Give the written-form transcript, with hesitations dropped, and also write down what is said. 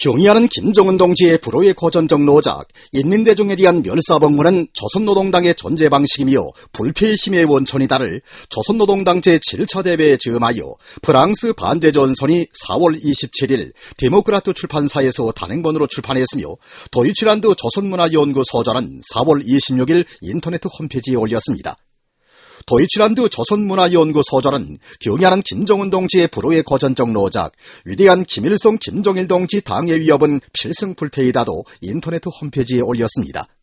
경의하는 김정은 동지의 불후의 고전적 노작, 인민대중에 대한 멸사범문은 조선노동당의 존재 방식이며 불패의 힘의 원천이다를 조선노동당 제7차 대회에 즈음하여 프랑스 반대전선이 4월 27일 데모크라트 출판사에서 단행본으로 출판했으며 도이치란드 조선문화연구 소절은 4월 26일 인터넷 홈페이지에 올렸습니다. 도이치란드 조선문화연구 소절은 경의하는 김정은 동지의 불후의 고전적 노작, 위대한 김일성 김정일 동지 당의 위협은 필승불패이다도 인터넷 홈페이지에 올렸습니다.